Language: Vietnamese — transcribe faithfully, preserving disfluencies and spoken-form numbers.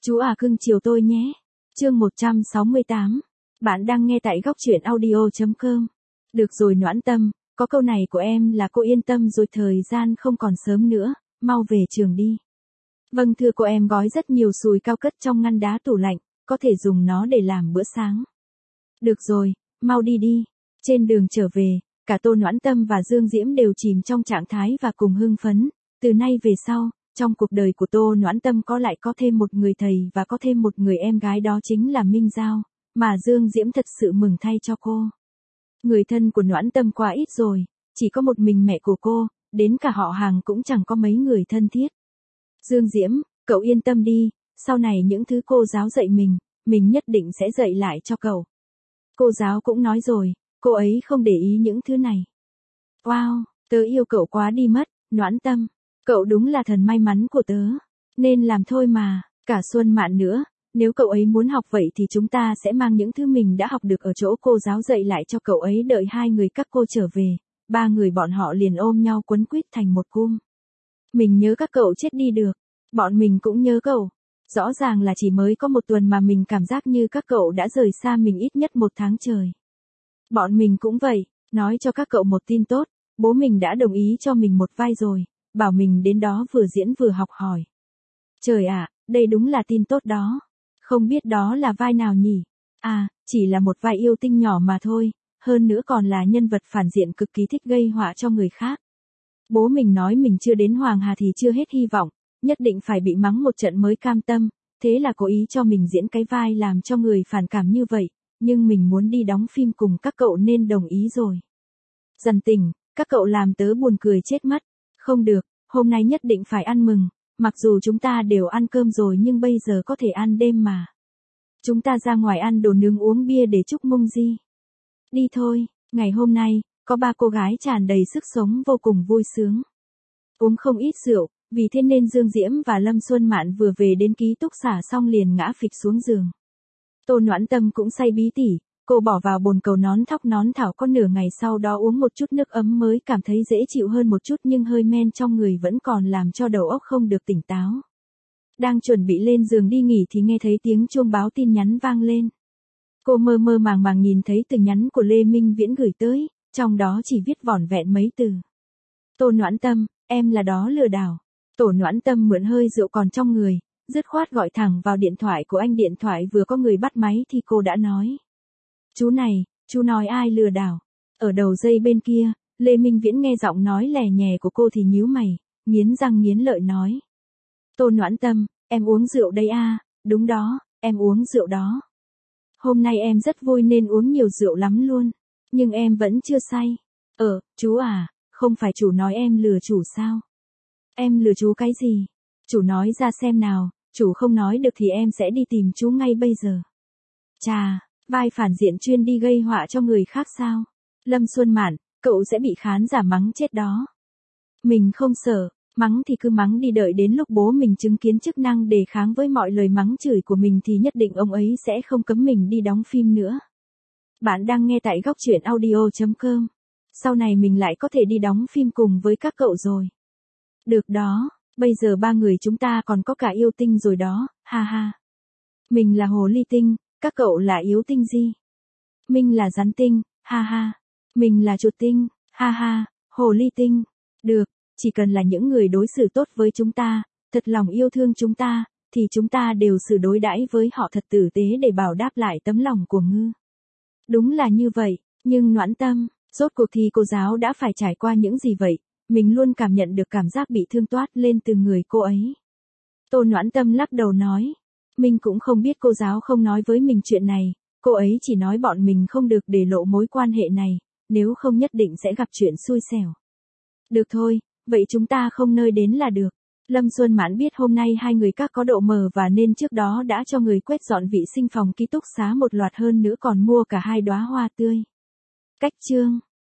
Chú à cưng chiều tôi nhé. Chương một trăm sáu mươi tám. Bạn đang nghe tại góc truyện audio chấm com. Được rồi Noãn Tâm, có câu này của em là cô yên tâm rồi, thời gian không còn sớm nữa, mau về trường đi. Vâng thưa cô, em gói rất nhiều sùi cao cất trong ngăn đá tủ lạnh, có thể dùng nó để làm bữa sáng. Được rồi, mau đi đi. Trên đường trở về, cả Tô Noãn Tâm và Dương Diễm đều chìm trong trạng thái và cùng hưng phấn. Từ nay về sau, trong cuộc đời của Tô Noãn Tâm có lại có thêm một người thầy và có thêm một người em gái, đó chính là Minh Giao, mà Dương Diễm thật sự mừng thay cho cô. Người thân của Noãn Tâm quá ít rồi, chỉ có một mình mẹ của cô, đến cả họ hàng cũng chẳng có mấy người thân thiết. Dương Diễm, cậu yên tâm đi, sau này những thứ cô giáo dạy mình, mình nhất định sẽ dạy lại cho cậu. Cô giáo cũng nói rồi, cô ấy không để ý những thứ này. Wow, tớ yêu cậu quá đi mất, Noãn Tâm. Cậu đúng là thần may mắn của tớ. Nên làm thôi mà, cả Xuân Mạn nữa, nếu cậu ấy muốn học vậy thì chúng ta sẽ mang những thứ mình đã học được ở chỗ cô giáo dạy lại cho cậu ấy. Đợi hai người các cô trở về, ba người bọn họ liền ôm nhau quấn quýt thành một cung. Mình nhớ các cậu chết đi được, bọn mình cũng nhớ cậu. Rõ ràng là chỉ mới có một tuần mà mình cảm giác như các cậu đã rời xa mình ít nhất một tháng trời. Bọn mình cũng vậy, nói cho các cậu một tin tốt, bố mình đã đồng ý cho mình một vai rồi, bảo mình đến đó vừa diễn vừa học hỏi. Trời ạ, đây đúng là tin tốt đó. Không biết đó là vai nào nhỉ? À, chỉ là một vai yêu tinh nhỏ mà thôi, hơn nữa còn là nhân vật phản diện cực kỳ thích gây họa cho người khác. Bố mình nói mình chưa đến Hoàng Hà thì chưa hết hy vọng, nhất định phải bị mắng một trận mới cam tâm, thế là cố ý cho mình diễn cái vai làm cho người phản cảm như vậy, nhưng mình muốn đi đóng phim cùng các cậu nên đồng ý rồi. Dần tình, các cậu làm tớ buồn cười chết mất. Không được, hôm nay nhất định phải ăn mừng, mặc dù chúng ta đều ăn cơm rồi nhưng bây giờ có thể ăn đêm mà. Chúng ta ra ngoài ăn đồ nướng uống bia để chúc mừng gì. Đi thôi, ngày hôm nay, có ba cô gái tràn đầy sức sống vô cùng vui sướng. Uống không ít rượu, vì thế nên Dương Diễm và Lâm Xuân Mạn vừa về đến ký túc xá xong liền ngã phịch xuống giường. Tô Noãn Tâm cũng say bí tỉ, cô bỏ vào bồn cầu nón thóc nón thảo, có nửa ngày sau đó uống một chút nước ấm mới cảm thấy dễ chịu hơn một chút, nhưng hơi men trong người vẫn còn làm cho đầu óc không được tỉnh táo. Đang chuẩn bị lên giường đi nghỉ thì nghe thấy tiếng chuông báo tin nhắn vang lên. Cô mơ mơ màng màng nhìn thấy tin nhắn của Lê Minh Viễn gửi tới, trong đó chỉ viết vỏn vẹn mấy từ. Tô Noãn Tâm, em là đó lừa đảo. Tô Noãn Tâm mượn hơi rượu còn trong người, dứt khoát gọi thẳng vào điện thoại của anh. Điện thoại vừa có người bắt máy thì cô đã nói. Chú này, chú nói ai lừa đảo? Ở đầu dây bên kia, Lê Minh Viễn nghe giọng nói lè nhè của cô thì nhíu mày, nghiến răng nghiến lợi nói. Tô Noãn Tâm, em uống rượu đây à, đúng đó, em uống rượu đó. Hôm nay em rất vui nên uống nhiều rượu lắm luôn, nhưng em vẫn chưa say. Ờ, chú à, không phải chủ nói em lừa chủ sao? Em lừa chú cái gì? Chủ nói ra xem nào, chủ không nói được thì em sẽ đi tìm chú ngay bây giờ. Chà, vai phản diện chuyên đi gây họa cho người khác sao? Lâm Xuân Mạn, cậu sẽ bị khán giả mắng chết đó. Mình không sợ, mắng thì cứ mắng đi, đợi đến lúc bố mình chứng kiến chức năng đề kháng với mọi lời mắng chửi của mình thì nhất định ông ấy sẽ không cấm mình đi đóng phim nữa. Bạn đang nghe tại góc truyện audio chấm com. Sau này mình lại có thể đi đóng phim cùng với các cậu rồi. Được đó, bây giờ ba người chúng ta còn có cả yêu tinh rồi đó, ha ha. Mình là hồ ly tinh, các cậu là yếu tinh gì? Mình là rắn tinh, ha ha. Mình là chuột tinh, ha ha, hồ ly tinh. Được, chỉ cần là những người đối xử tốt với chúng ta, thật lòng yêu thương chúng ta, thì chúng ta đều xử đối đãi với họ thật tử tế để bảo đáp lại tấm lòng của ngư. Đúng là như vậy, nhưng Noãn Tâm, rốt cuộc thì cô giáo đã phải trải qua những gì vậy? Mình luôn cảm nhận được cảm giác bị thương toát lên từ người cô ấy. Tô Noãn Tâm lắc đầu nói. Mình cũng không biết, cô giáo không nói với mình chuyện này, cô ấy chỉ nói bọn mình không được để lộ mối quan hệ này, nếu không nhất định sẽ gặp chuyện xui xẻo. Được thôi, vậy chúng ta không nơi đến là được. Lâm Xuân Mãn biết hôm nay hai người các có độ mờ và nên trước đó đã cho người quét dọn vệ sinh phòng ký túc xá một loạt, hơn nữa còn mua cả hai đóa hoa tươi. Cách chương